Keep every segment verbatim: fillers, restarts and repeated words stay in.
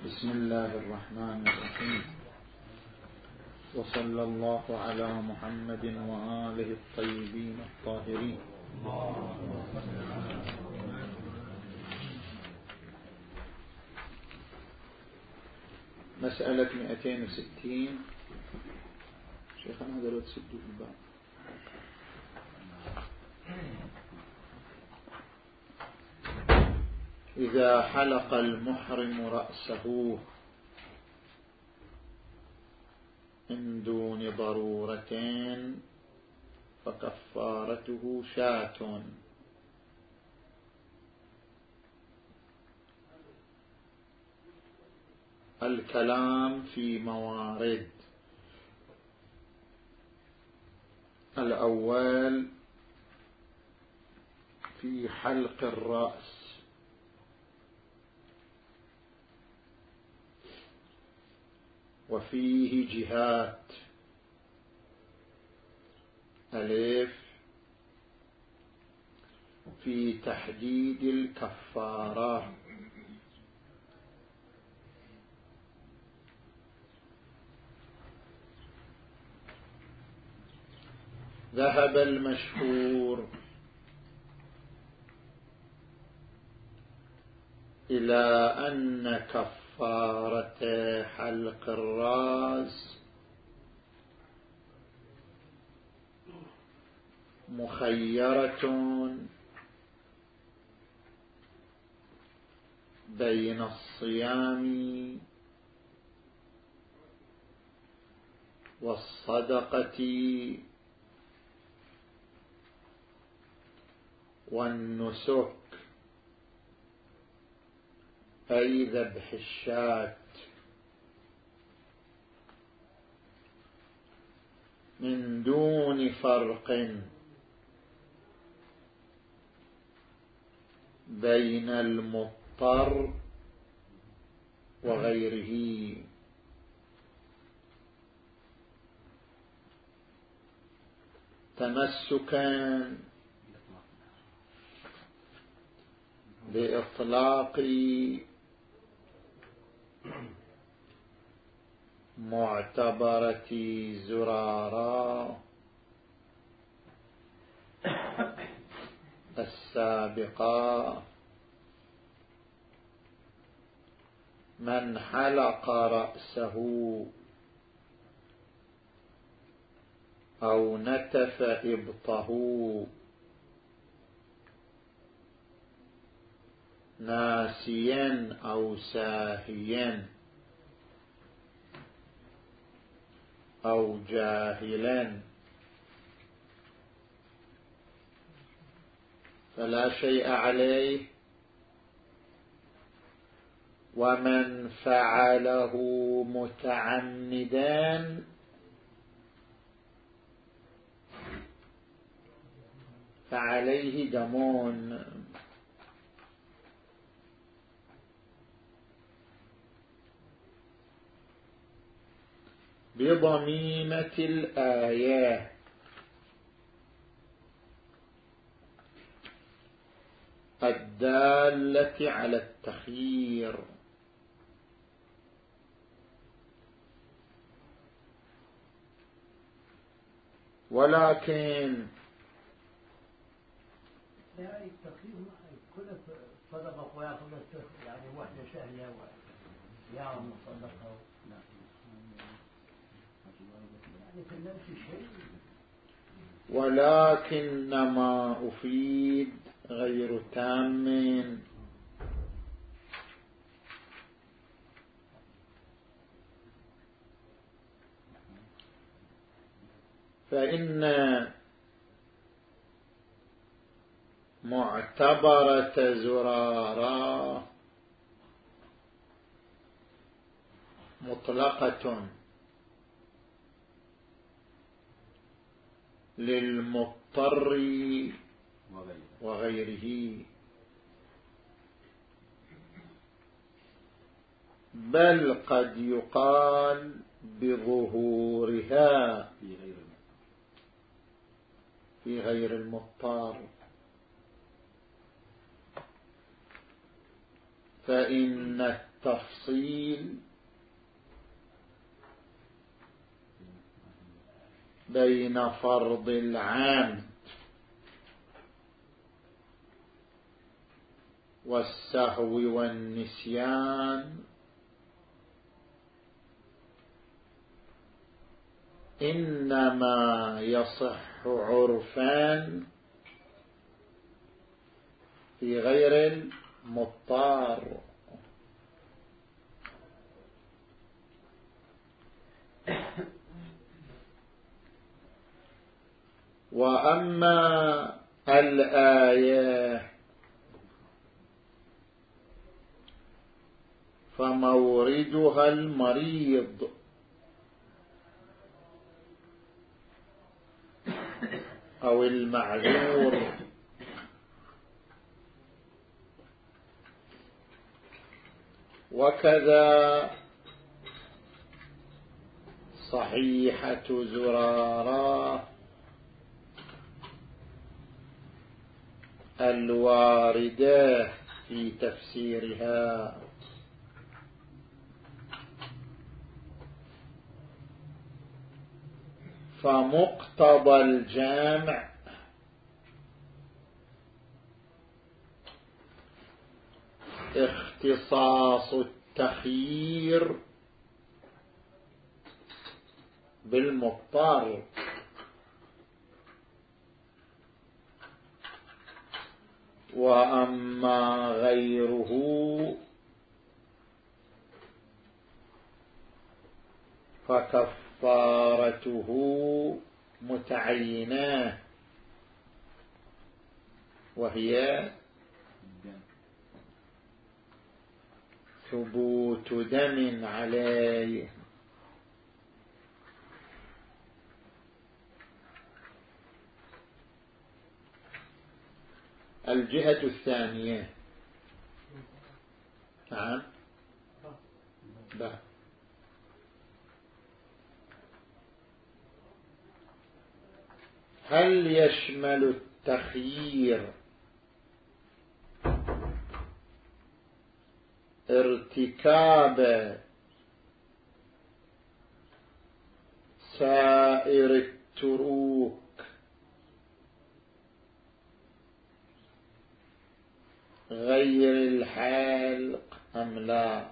بسم الله الرحمن الرحيم، وصلى الله على محمد وآله الطيبين الطاهرين. مسألة مئتين وستين. شيخنا هذا لو تسدوا في الباب. إذا حلق المحرم رأسه من دون ضرورتين فكفارته شاة. الكلام في موارد. الأول في حلق الرأس، وفيه جهات: ألف في تحديد الكفارة، ذهب المشهور إلى أن كفارة حلق الرأس مخيرة بين الصيام والصدقة والنسك، أي ذبح الشاة، من دون فرق بين المضطر وغيره. تمسكا بإطلاق معتبرة زرارة السابقة: من حلق رأسه أو نتف إبطه ناسيا أو ساهيا أو جاهلا فلا شيء عليه، ومن فعله متعمدا فعليه دم. بضميمة الآية الدالة على التخيير، ولكن لا التخيير كل صدقة ويأخذ يعني واحدة شهية ويعمل صدقة يعني في نفس الشيء، ولكنما أفيد غير تام. فإن معتبرة زرارة مطلقة للمضطر وغيره، بل قد يقال بظهورها في غير المضطر. فإن التفصيل بين فرض العام والسهو والنسيان إنما يصح عرفان في غير المضطر. وأما الآية فموردها المريض أو المعذور، وكذا صحيحة زرارة الواردة في تفسيرها. فمقتضى الجامع اختصاص التخيير بالمضطر، وأما غيره فكفارته متعينة، وهي ثبوت دم عليه. الجهة الثانية نعم لا هل يشمل التخيير ارتكاب سائر التروك غير الحلق أم لا؟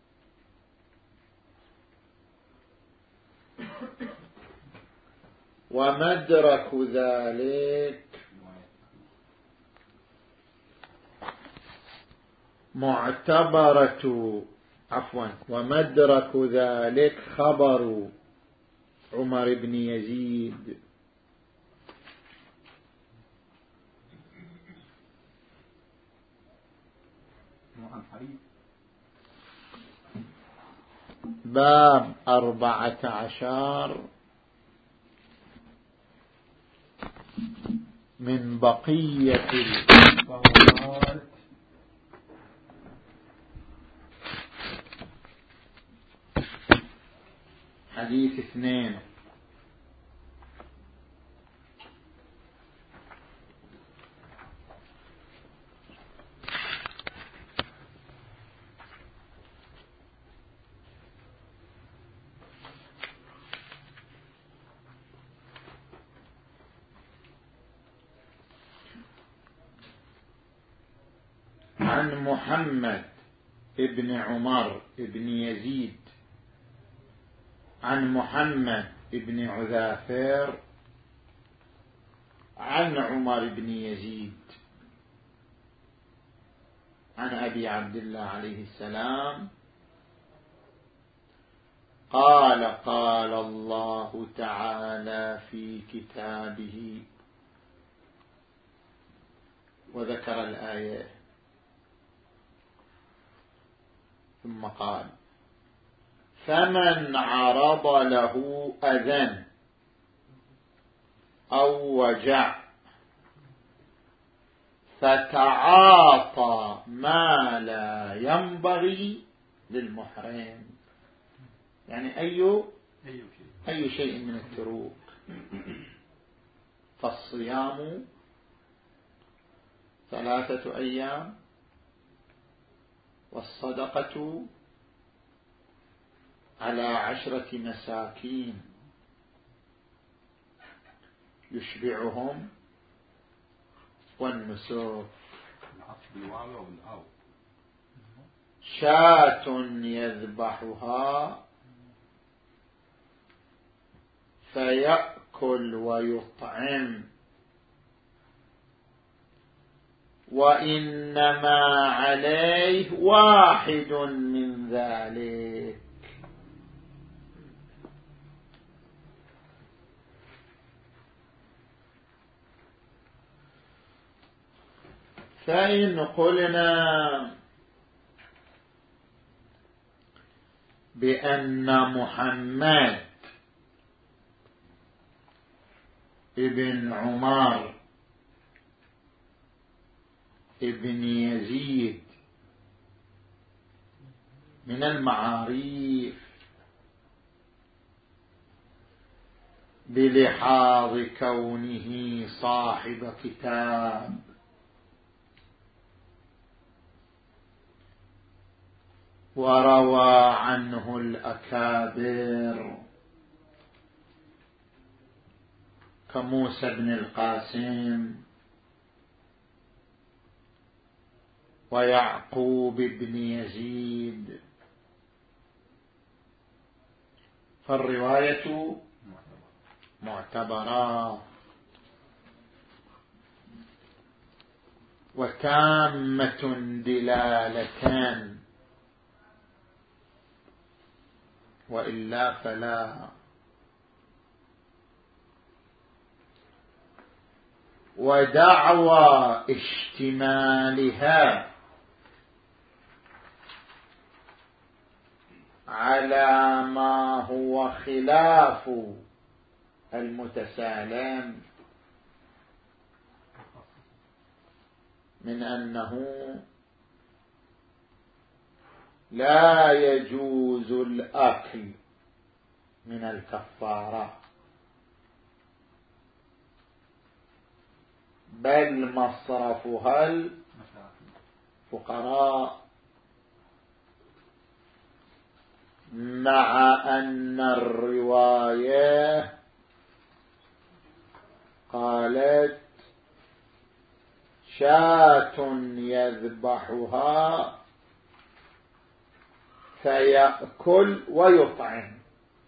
ومدرك ذلك معتبرة عفوا ومدرك ذلك خبر عمر بن يزيد باب أربعة عشر من بقية الفوائد. حديث اثنين. عن محمد ابن عمر ابن يزيد عن محمد ابن عذافر عن عمر بن يزيد عن أبي عبد الله عليه السلام قال قال الله تعالى في كتابه، وذكر الآية ثم قال فمن عرض له أذى أو وجع فتعاطى ما لا ينبغي للمحرم، يعني أي أي شيء من التروك، فالصيام ثلاثة أيام والصدقة على عشرة مساكين يشبعهم والنسك. شاة يذبحها فيأكل ويطعم، وإنما عليه واحد من ذلك. فإن قلنا بأن محمد ابن عمر ابن يزيد من المعاريف بلحاظ كونه صاحب كتاب وروى عنه الأكابر كموسى بن القاسم ويعقوب بن يزيد، فالرواية معتبرة وتامة دلالتان، وإلا فلا. ودعوى اشتمالها على ما هو خلاف المتسالم من أنه لا يجوز الأكل من الكفارة، بل مصرفها الفقراء، مع أن الرواية قالت شاة يذبحها فيأكل ويطعم.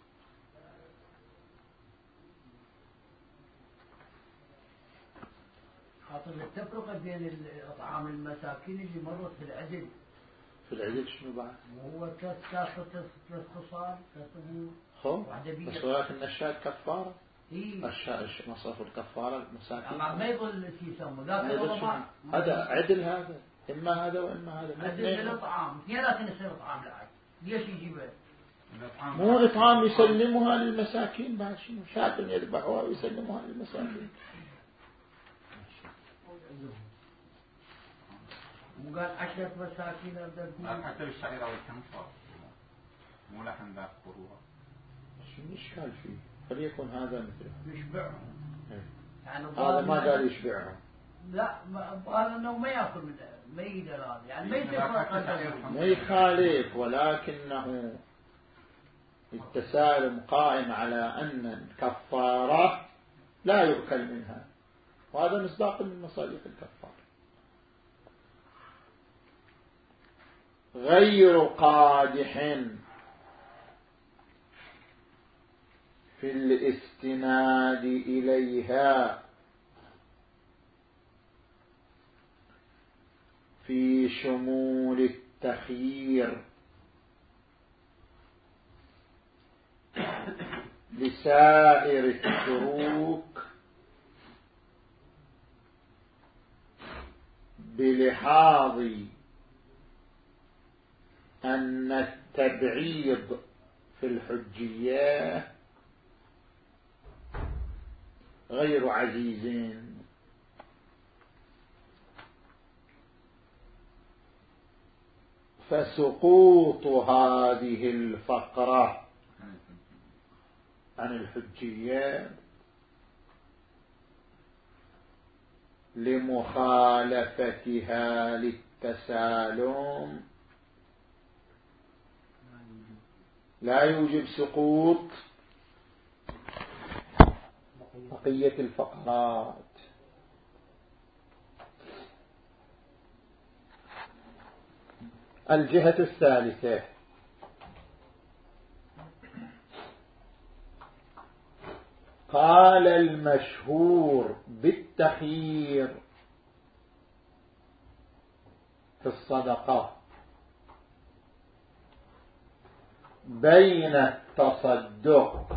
خاطر التفرقة بين الأطعام المساكين اللي مرت في العدل. في العدل شنو بعد؟ وهو تاخذ ثلاث خصال خو بس ولكن الشاة كفارة. إيه؟ الشاة مصرف الكفارة المساكين. ما يظل شيء يسمى هذا عدل، هذا إما هذا وإما هذا. عدل الأطعام اثنيناتهم يصير أطعام العاد. ليش يجيبه؟ مو إطعام يسلمها للمساكين بعد شنو؟ شاة يذبحوها ويسلمها للمساكين. وقال عشرة مساكين لا حتى بالشعيرة والكنفر مو لحن ذاك قروها. شو الإشكال فيه؟ فليكن هذا مثله يشبعهم. يعني هذا ما قال يشبعهم. لا قال انه ما ياكل من ما يقدر هذا يعني ما يصير ما يخالف، ولكنه التسالم قائم على أن الكفارة لا يؤكل منها، وهذا مصداق من مصالح الكفارة. غير قادح في الاستناد إليها في شمول التخيير لسائر التروك بلحاظ أن التبعيض في الحجية غير عزيز، فسقوط هذه الفقرة عن الحجية لمخالفتها للتسالم لا يوجب سقوط بقية الفقرات. الجهة الثالثة قال المشهور بالتخيير في الصدقة بين التصدق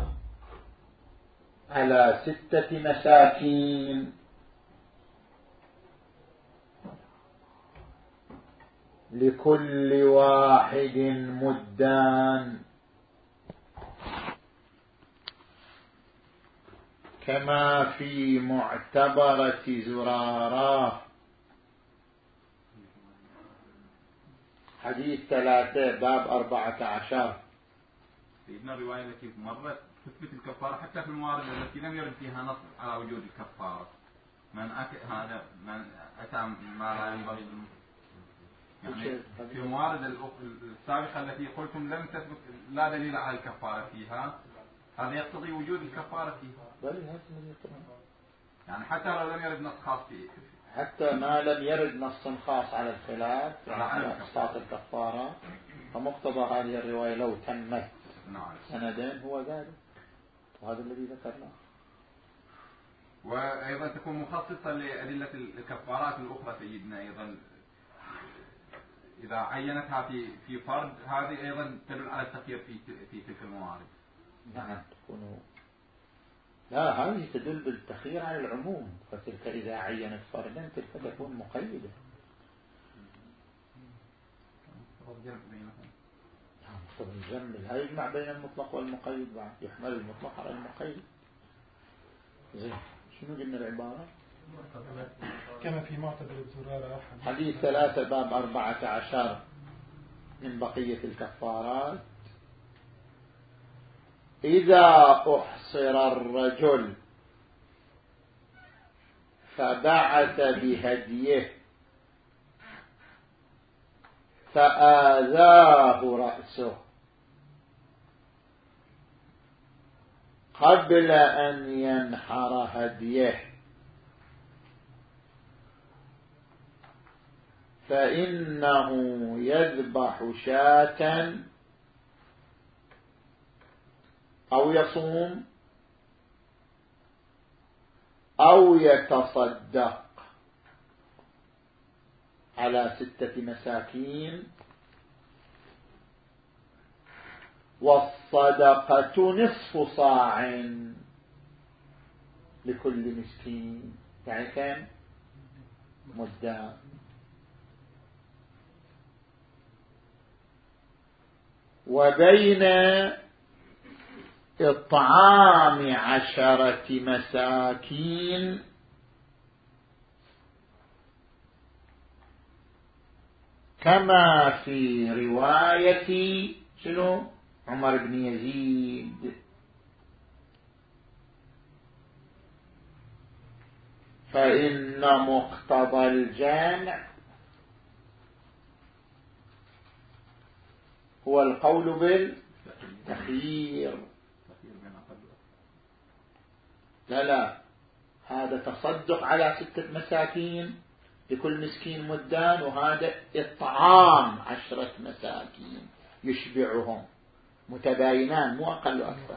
على ستة مساكين لكل واحد مدان كما في معتبرة زرارة حديث ثلاثة باب أربعة عشر. سيدنا الرواية التي مرت تثبت الكفارة حتى في الموارد التي لم يرد فيها نص على وجود الكفارة. من أكل هذا من أتى ما لا ينبغي يعني في الموارد السابقة التي قلتم لم تثبت لا دليل على الكفارة فيها، هذا يقتضي وجود الكفارة فيها. يعني حتى لو لم يرد نص خاص فيه، حتى ما لم يرد نص خاص على الخلاف على إسقاط الكفارة، فمقتضى هذه الرواية لو تمت سندين هو ذلك، وهذا الذي ذكرناه. وأيضا تكون مخصصة لأدلة الكفارات الأخرى سيدنا أيضا إذا عينتها في في فرد، هذه أيضا تدل على التخيير في في تلك الموارد. نعم تكون، لا هذه تدل بالتخيير على العموم، فتلك إذا عينت فردا تلك تكون مقيدة. طب الجمع لا يجمع بين المطلق والمقيد، يحمل المطلق على المقيد. زين شنو قلنا العبارة؟ كما في معتبر زرارة حديث ثلاثة باب أربعة عشر من بقية الكفارات. إذا أحصر الرجل فبعث بهديه فآذاه رأسه قبل أن ينحر هديه فإنه يذبح شاة أو يصوم أو يتصدق على ستة مساكين، والصدقة نصف صاع لكل مسكين، يعني كم؟ مدان. وبين إطعام عشرة مساكين كما في رواية شنو عمر بن يزيد، فإن مقتضى الجامع هو القول بالتخيير. لا لا هذا تصدق على ستة مساكين لكل مسكين مدان، وهذا إطعام عشرة مساكين يشبعهم، متباينان مو أقل أكثر.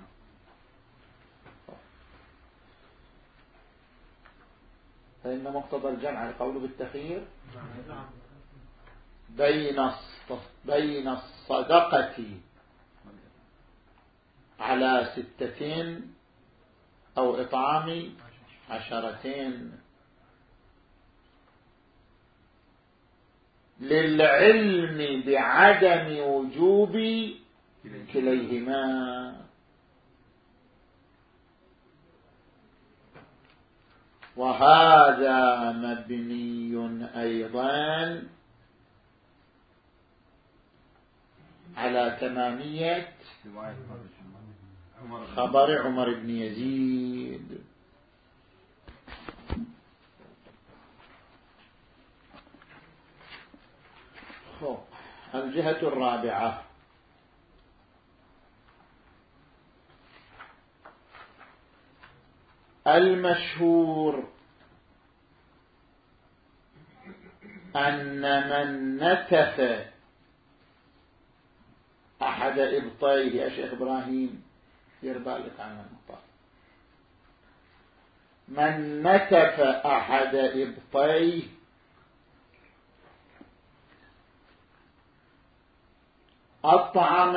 فإن مقتضى الجمع القول بالتخيير بين بين الصدقة على ستين أو إطعام عشرتين، للعلم بعدم وجوب كليهما، وهذا مبني أيضا على تمامية خبر عمر بن يزيد. الجهة الرابعة المشهور أن من نتف أحد إبطيه يا شيخ إبراهيم يربالك عن المطار، من نتف أحد إبطيه أطعم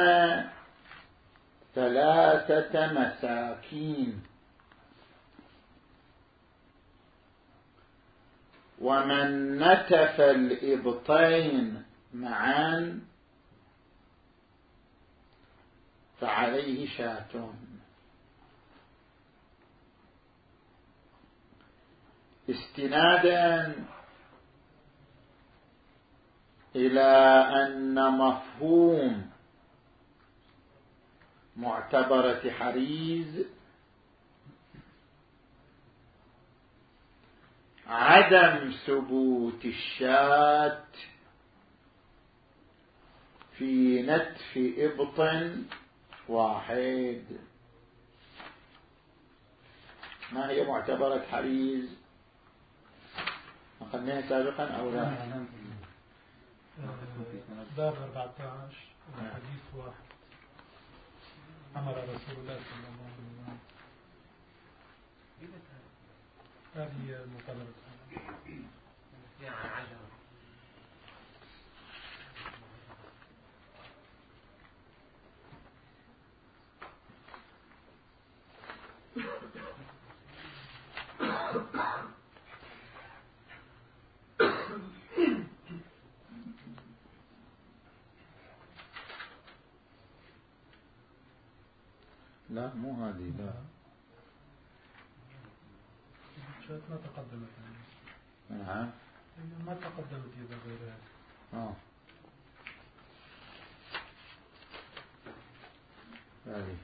ثلاثة مساكين، ومن نتف الإبطين معا فعليه شاة. استنادا إلى أن مفهوم معتبرة حريز عدم ثبوت الشاة في نتف إبط واحد. ما هي معتبرة حريز؟ أخذناها سابقا أو لا؟ باب أربعة عشر حديث واحد أمر رسول الله صلى الله عليه وسلم. هذه المقابلة لا مو هذه، لا ما تقدمت. نعم ما تقدمت إذا غيرها. اه هذه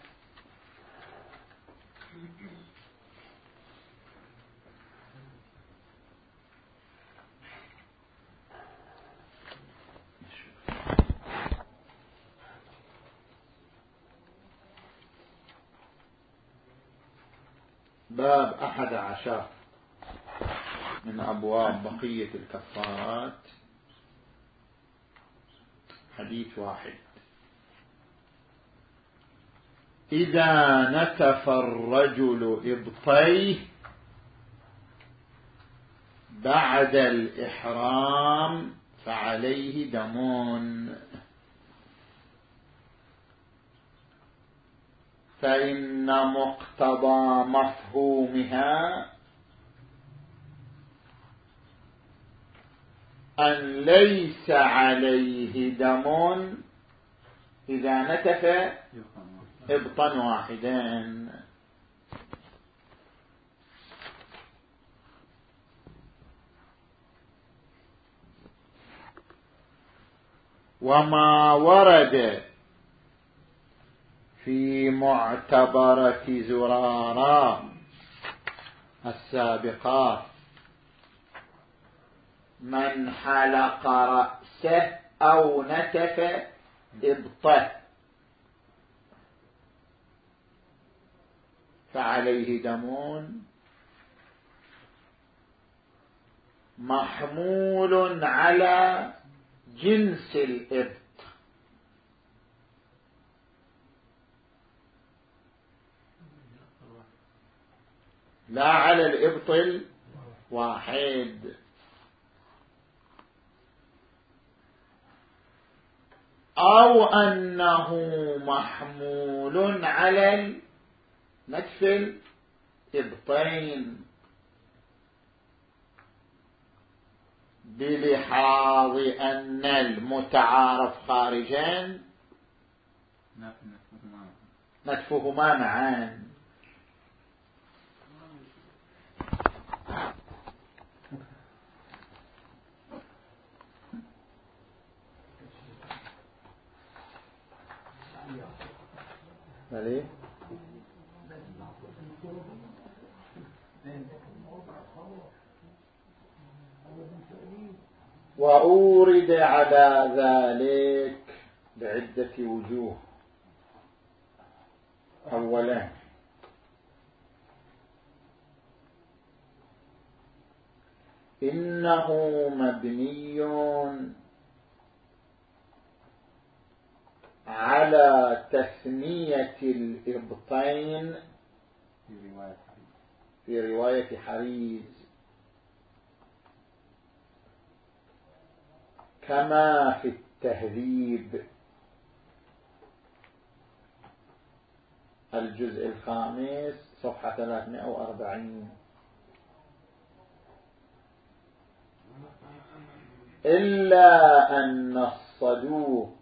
باب أحد عشر من أبواب بقية الكفارات. حديث واحد: إذا نتف الرجل إبطيه بعد الإحرام فعليه دمون، فإن مقتضى مفهومها أن ليس عليه دم إذا نتف إبطا واحدا. وما ورد في معتبرة زرارة السابقات من حلق رأسه أو نتف إبطه فعليه دمون، محمول على جنس الإبط لا على الإبط الواحد، أو أنه محمول على نتف الإبطين بلحاظ أن المتعارف خارجا نتفهما معا. بلي وأورد على ذلك بعدة وجوه. أولا إنه مبني على تثنية الإبطين في رواية حريز كما في التهذيب الجزء الخامس صفحة ثلاثمائة وأربعين. إلا أن الصدوق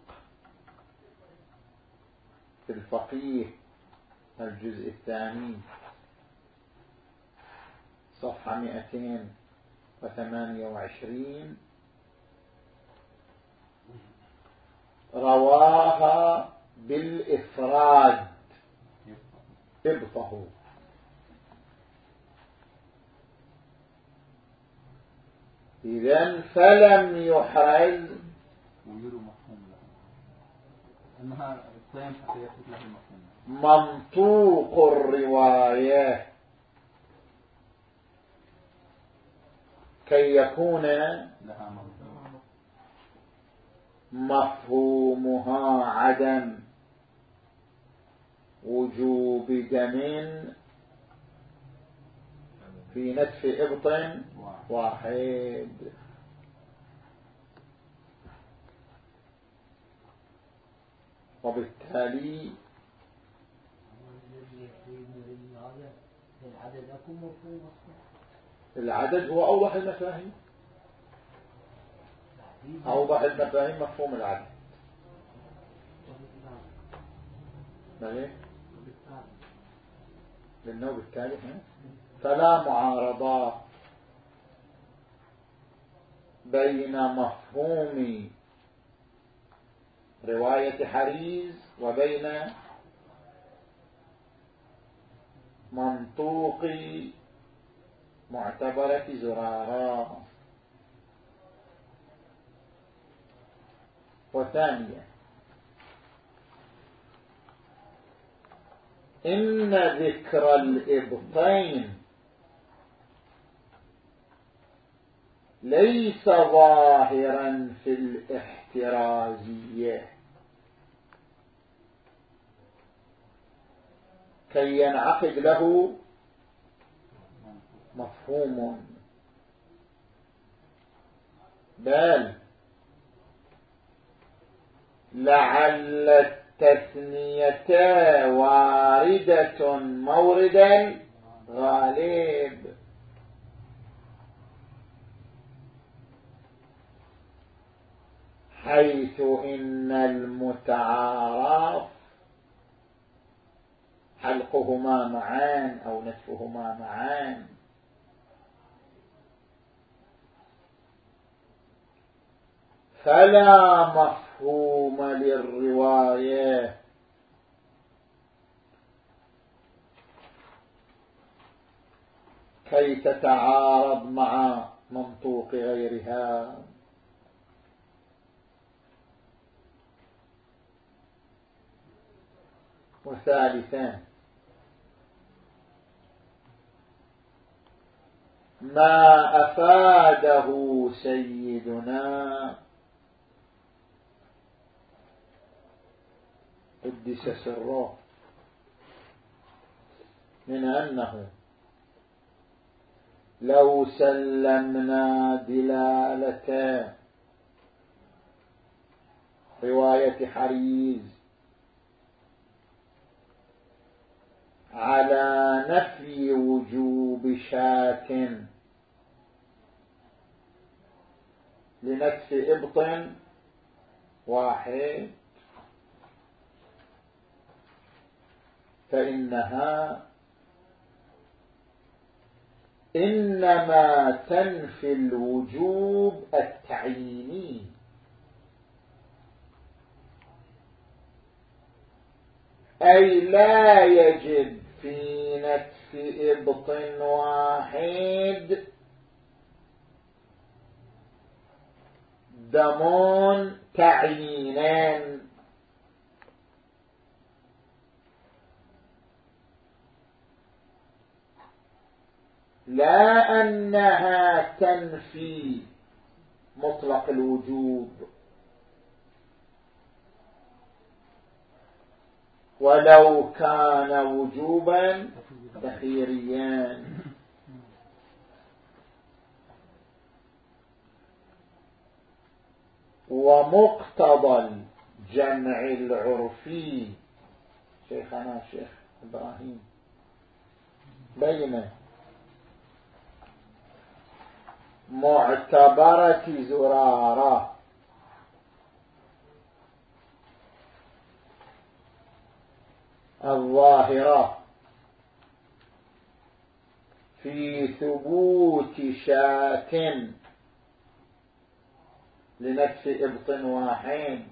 في الفقيه الجزء الثاني صفحة مئتين وثمانية وعشرين رواها بالإفراد ابطه، إذن فلم يحرز منطوق الرواية كي يكون مفهومها عدم وجوب دم في نتف إبط واحد. وبالتالي العدد هو أوضح المفاهيم، أوضح المفاهيم مفهوم العدد. ماليه لأنه بالتالي فلا معارضة بين مفهوم رواية حريز وبين منطوق معتبرة زرارة. وثانيا إن ذكر الإبطين ليس ظاهرا في الاحترازية كي ينعقد له مفهوم، بل لعل التثنية واردة مورد الغالب، حيث إن المتعارف حلقهما معان أو نتفهما معان، فلا مفهوم للرواية كي تتعارض مع منطوق غيرها. وثالثا ما أفاده سيدنا قدس سره من أنه لو سلمنا دلالة رواية حريز على نفي وجوب شاك لنتف إبط واحد فإنها إنما تنفي الوجوب التعييني، أي لا يجب في نتف إبط واحد دم تعيينان، لا أنها تنفي مطلق الوجوب، ولو كان وجوبا تخييريا. ومقتضى الجمع العرفي شيخنا شيخ إبراهيم بين معتبرة زرارة الظاهرة في ثبوت شاك لنفس إبط واحد،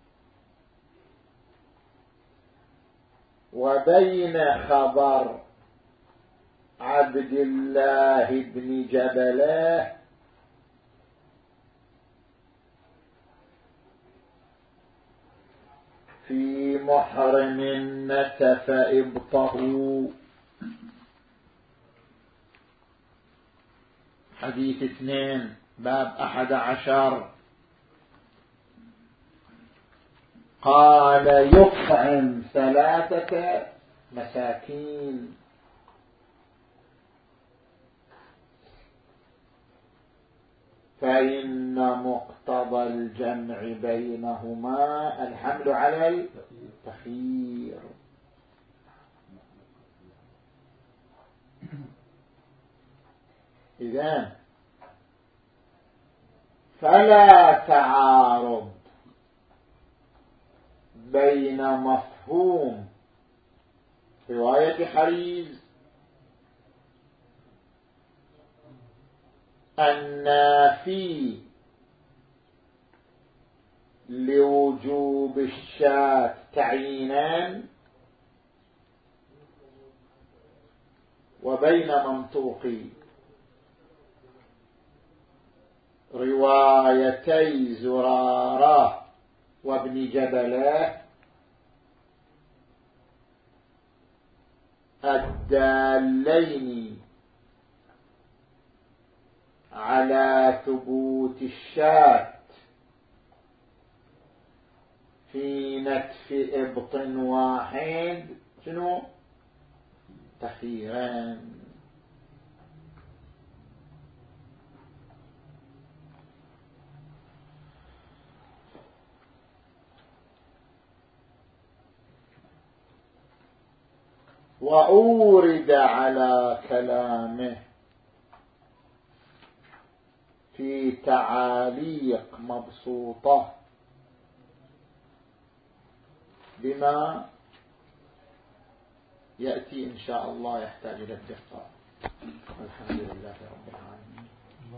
وبين خبر عبد الله بن جبلة في محرم نتف إبطه. حديث اثنين باب أحد عشر. قال يطعم ثلاثة مساكين. فإن مقتضى الجمع بينهما الحمل على التخيير. إذن فلا تعارض بين مفهوم رواية حريز النافي لوجوب الشاة تعيينا وبين منطوق روايتي زرارة وابن جبلة الدالين على ثبوت الشاة في نتف إبط واحد شنو تخييران. وأورد على كلامه في تعاليق مبسوطة بما يأتي إن شاء الله يحتاج إلى الدقة. الحمد لله رب العالمين.